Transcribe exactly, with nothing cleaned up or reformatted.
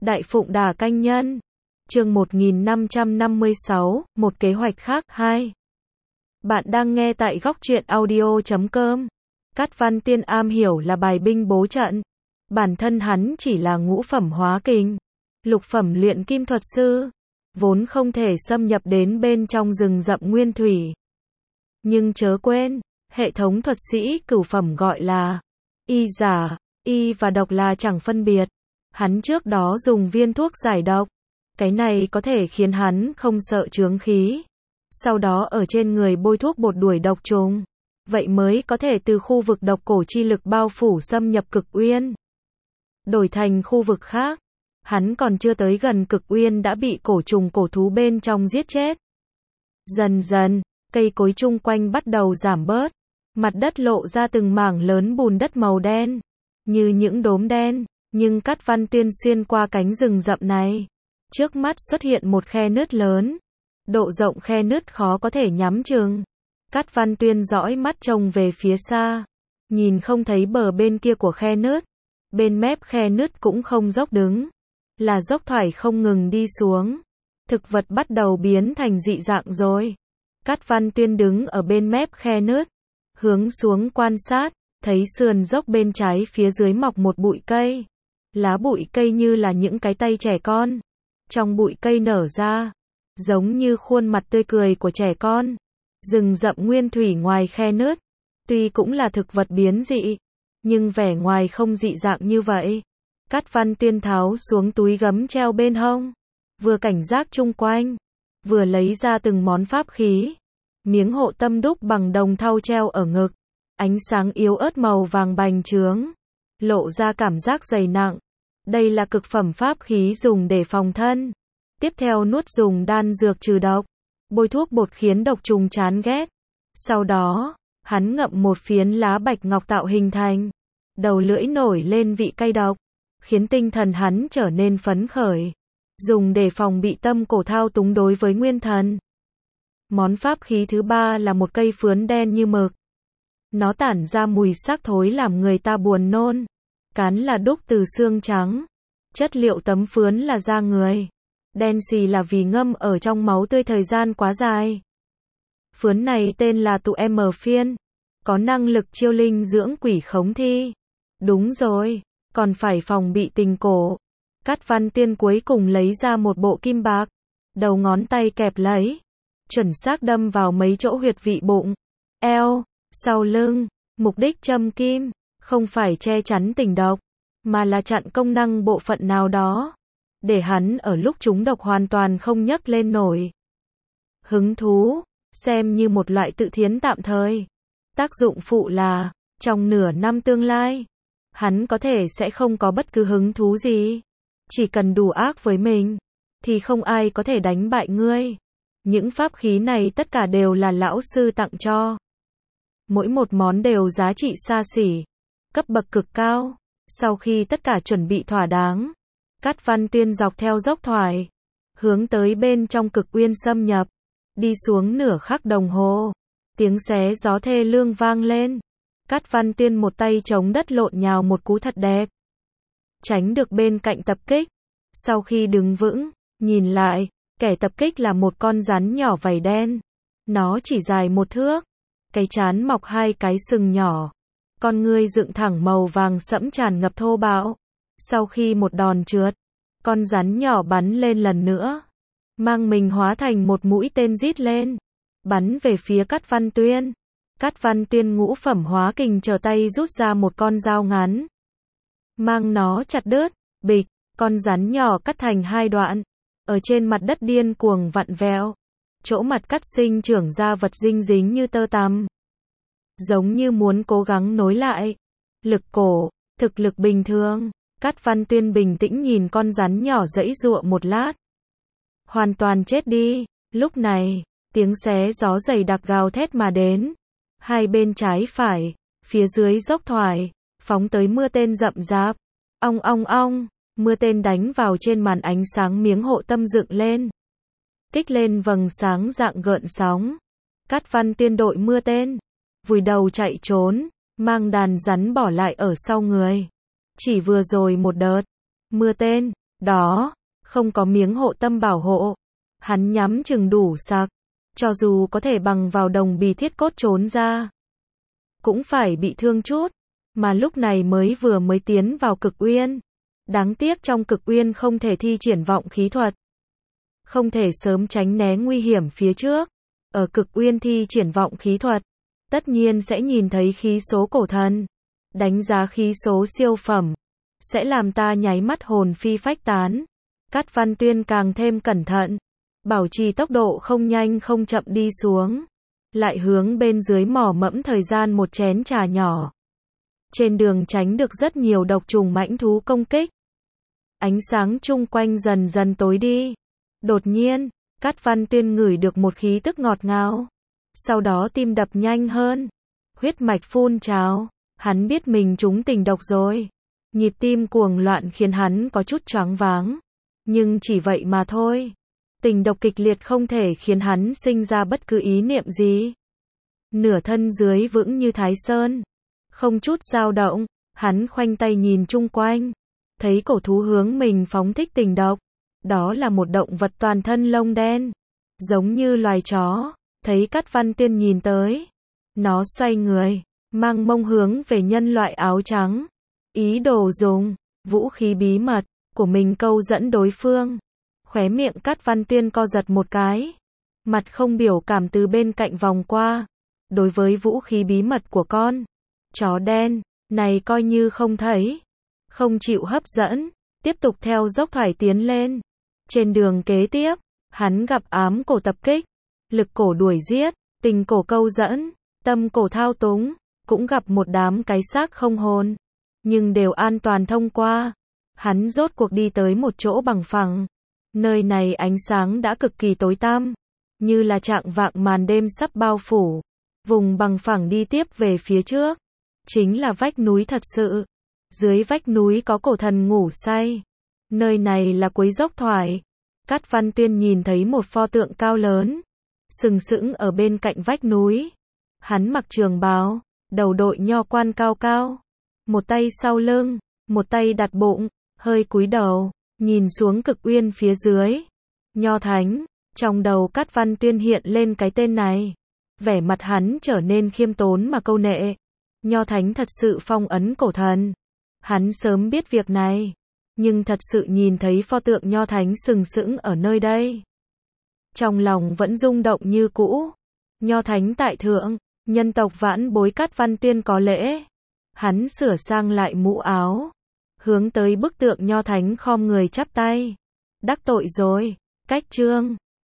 Đại Phụng Đà Canh Nhân. Chương một nghìn năm trăm năm mươi sáu, một kế hoạch khác, hai. Bạn đang nghe tại góc truyện audio chấm com. Cát Văn Tiên am hiểu là bài binh bố trận. Bản thân hắn chỉ là ngũ phẩm hóa kình, lục phẩm luyện kim thuật sư, vốn không thể xâm nhập đến bên trong rừng rậm nguyên thủy. Nhưng chớ quên, hệ thống thuật sĩ cửu phẩm gọi là y giả, y và độc là chẳng phân biệt. Hắn trước đó dùng viên thuốc giải độc, cái này có thể khiến hắn không sợ chướng khí. Sau đó ở trên người bôi thuốc bột đuổi độc trùng, vậy mới có thể từ khu vực độc cổ chi lực bao phủ xâm nhập Cực Uyên. Đổi thành khu vực khác, hắn còn chưa tới gần Cực Uyên đã bị cổ trùng cổ thú bên trong giết chết. Dần dần, cây cối chung quanh bắt đầu giảm bớt, mặt đất lộ ra từng mảng lớn bùn đất màu đen, như những đốm đen, nhưng Cát Văn Tiên xuyên qua cánh rừng rậm này, trước mắt xuất hiện một khe nứt lớn, độ rộng khe nứt khó có thể nhắm chừng. Cát Văn Tuyên dõi mắt trông về phía xa, nhìn không thấy bờ bên kia của khe nứt, bên mép khe nứt cũng không dốc đứng, là dốc thoải không ngừng đi xuống. Thực vật bắt đầu biến thành dị dạng rồi. Cát Văn Tuyên đứng ở bên mép khe nứt, hướng xuống quan sát, thấy sườn dốc bên trái phía dưới mọc một bụi cây. Lá bụi cây như là những cái tay trẻ con. Trong bụi cây nở ra, giống như khuôn mặt tươi cười của trẻ con. Rừng rậm nguyên thủy ngoài khe nứt, tuy cũng là thực vật biến dị, nhưng vẻ ngoài không dị dạng như vậy. Cát Văn Tiên tháo xuống túi gấm treo bên hông, vừa cảnh giác chung quanh, vừa lấy ra từng món pháp khí. Miếng hộ tâm đúc bằng đồng thau treo ở ngực, ánh sáng yếu ớt màu vàng bành trướng, lộ ra cảm giác dày nặng. Đây là cực phẩm pháp khí dùng để phòng thân. Tiếp theo nuốt dùng đan dược trừ độc, bôi thuốc bột khiến độc trùng chán ghét. Sau đó, hắn ngậm một phiến lá bạch ngọc tạo hình thành, đầu lưỡi nổi lên vị cay độc, khiến tinh thần hắn trở nên phấn khởi, dùng để phòng bị tâm cổ thao túng đối với nguyên thần. Món pháp khí thứ ba là một cây phướn đen như mực. Nó tản ra mùi xác thối làm người ta buồn nôn. Cán là đúc từ xương trắng. Chất liệu tấm phướn là da người. Đen xì là vì ngâm ở trong máu tươi thời gian quá dài. Phướn này tên là tụ M phiên. Có năng lực chiêu linh dưỡng quỷ khống thi. Đúng rồi, còn phải phòng bị tình cổ. Cát Văn Tiên cuối cùng lấy ra một bộ kim bạc. Đầu ngón tay kẹp lấy, chuẩn xác đâm vào mấy chỗ huyệt vị bụng, eo, sau lưng. Mục đích châm kim không phải che chắn tình độc, mà là chặn công năng bộ phận nào đó, để hắn ở lúc trúng độc hoàn toàn không nhấc lên nổi. Hứng thú, xem như một loại tự thiến tạm thời. Tác dụng phụ là, trong nửa năm tương lai, hắn có thể sẽ không có bất cứ hứng thú gì. Chỉ cần đủ ác với mình, thì không ai có thể đánh bại ngươi. Những pháp khí này tất cả đều là lão sư tặng cho. Mỗi một món đều giá trị xa xỉ, cấp bậc cực cao. Sau khi tất cả chuẩn bị thỏa đáng, Cát Văn Tiên dọc theo dốc thoải, hướng tới bên trong Cực Uyên xâm nhập. Đi xuống nửa khắc đồng hồ, tiếng xé gió thê lương vang lên. Cát Văn Tiên một tay chống đất lộn nhào một cú thật đẹp, tránh được bên cạnh tập kích. Sau khi đứng vững, nhìn lại, kẻ tập kích là một con rắn nhỏ vảy đen. Nó chỉ dài một thước, cái trán mọc hai cái sừng nhỏ, con ngươi dựng thẳng màu vàng sẫm tràn ngập thô bạo. Sau khi một đòn trượt, con rắn nhỏ bắn lên lần nữa, mang mình hóa thành một mũi tên rít lên, bắn về phía Cát Văn Tuyên. Cát Văn Tuyên ngũ phẩm hóa kình trở tay rút ra một con dao ngắn, mang nó chặt đứt. Bịch, con rắn nhỏ cắt thành hai đoạn, ở trên mặt đất điên cuồng vặn vẹo. Chỗ mặt cắt sinh trưởng ra vật dinh dính như tơ tằm, giống như muốn cố gắng nối lại. Lực cổ, thực lực bình thường. Cát Văn Tuyên bình tĩnh nhìn con rắn nhỏ giãy giụa một lát, hoàn toàn chết đi. Lúc này, tiếng xé gió dày đặc gào thét mà đến. Hai bên trái phải, phía dưới dốc thoải, phóng tới mưa tên rậm rạp. Ong ong ong, mưa tên đánh vào trên màn ánh sáng miếng hộ tâm dựng lên, kích lên vầng sáng dạng gợn sóng. Cát Văn Tiên đội mưa tên, vùi đầu chạy trốn, mang đàn rắn bỏ lại ở sau người. Chỉ vừa rồi một đợt, mưa tên, đó, không có miếng hộ tâm bảo hộ. Hắn nhắm chừng đủ sạc, cho dù có thể bằng vào đồng bì thiết cốt trốn ra, cũng phải bị thương chút, mà lúc này mới vừa mới tiến vào cực uyên. Đáng tiếc trong cực uyên không thể thi triển vọng khí thuật, không thể sớm tránh né nguy hiểm phía trước. Ở cực uyên thi triển vọng khí thuật, tất nhiên sẽ nhìn thấy khí số cổ thần, đánh giá khí số siêu phẩm, sẽ làm ta nháy mắt hồn phi phách tán. Cát Văn Tuyên càng thêm cẩn thận, bảo trì tốc độ không nhanh không chậm đi xuống, lại hướng bên dưới mỏ mẫm thời gian một chén trà nhỏ. Trên đường tránh được rất nhiều độc trùng mãnh thú công kích. Ánh sáng chung quanh dần dần tối đi. Đột nhiên, Cát Văn Tuyên ngửi được một khí tức ngọt ngào. Sau đó tim đập nhanh hơn, huyết mạch phun trào, hắn biết mình trúng tình độc rồi. Nhịp tim cuồng loạn khiến hắn có chút choáng váng, nhưng chỉ vậy mà thôi. Tình độc kịch liệt không thể khiến hắn sinh ra bất cứ ý niệm gì. Nửa thân dưới vững như Thái Sơn, không chút dao động, hắn khoanh tay nhìn chung quanh, thấy cổ thú hướng mình phóng thích tình độc. Đó là một động vật toàn thân lông đen, giống như loài chó. Thấy Cát Văn Tuyên nhìn tới, nó xoay người, mang mông hướng về nhân loại áo trắng, ý đồ dùng vũ khí bí mật của mình câu dẫn đối phương. Khóe miệng Cát Văn Tuyên co giật một cái, mặt không biểu cảm từ bên cạnh vòng qua. Đối với vũ khí bí mật của con chó đen này coi như không thấy, không chịu hấp dẫn, tiếp tục theo dốc thoải tiến lên. Trên đường kế tiếp, hắn gặp ám cổ tập kích, lực cổ đuổi giết, tình cổ câu dẫn, tâm cổ thao túng, cũng gặp một đám cái xác không hồn, nhưng đều an toàn thông qua. Hắn rốt cuộc đi tới một chỗ bằng phẳng. Nơi này ánh sáng đã cực kỳ tối tăm, như là trạng vạng màn đêm sắp bao phủ. Vùng bằng phẳng đi tiếp về phía trước, chính là vách núi thật sự. Dưới vách núi có cổ thần ngủ say. Nơi này là cuối dốc thoải. Cát Văn Tuyên nhìn thấy một pho tượng cao lớn, sừng sững ở bên cạnh vách núi. Hắn mặc trường bào, đầu đội nho quan cao cao, một tay sau lưng, một tay đặt bụng, hơi cúi đầu, nhìn xuống cực uyên phía dưới. Nho Thánh, trong đầu Cát Văn Tuyên hiện lên cái tên này. Vẻ mặt hắn trở nên khiêm tốn mà câu nệ. Nho Thánh thật sự phong ấn cổ thần. Hắn sớm biết việc này, nhưng thật sự nhìn thấy pho tượng Nho Thánh sừng sững ở nơi đây, trong lòng vẫn rung động như cũ. Nho Thánh tại thượng, nhân tộc vãn bối Cát Văn Tuyên có lễ. Hắn sửa sang lại mũ áo, hướng tới bức tượng Nho Thánh khom người chắp tay. Đắc tội rồi, cách trương.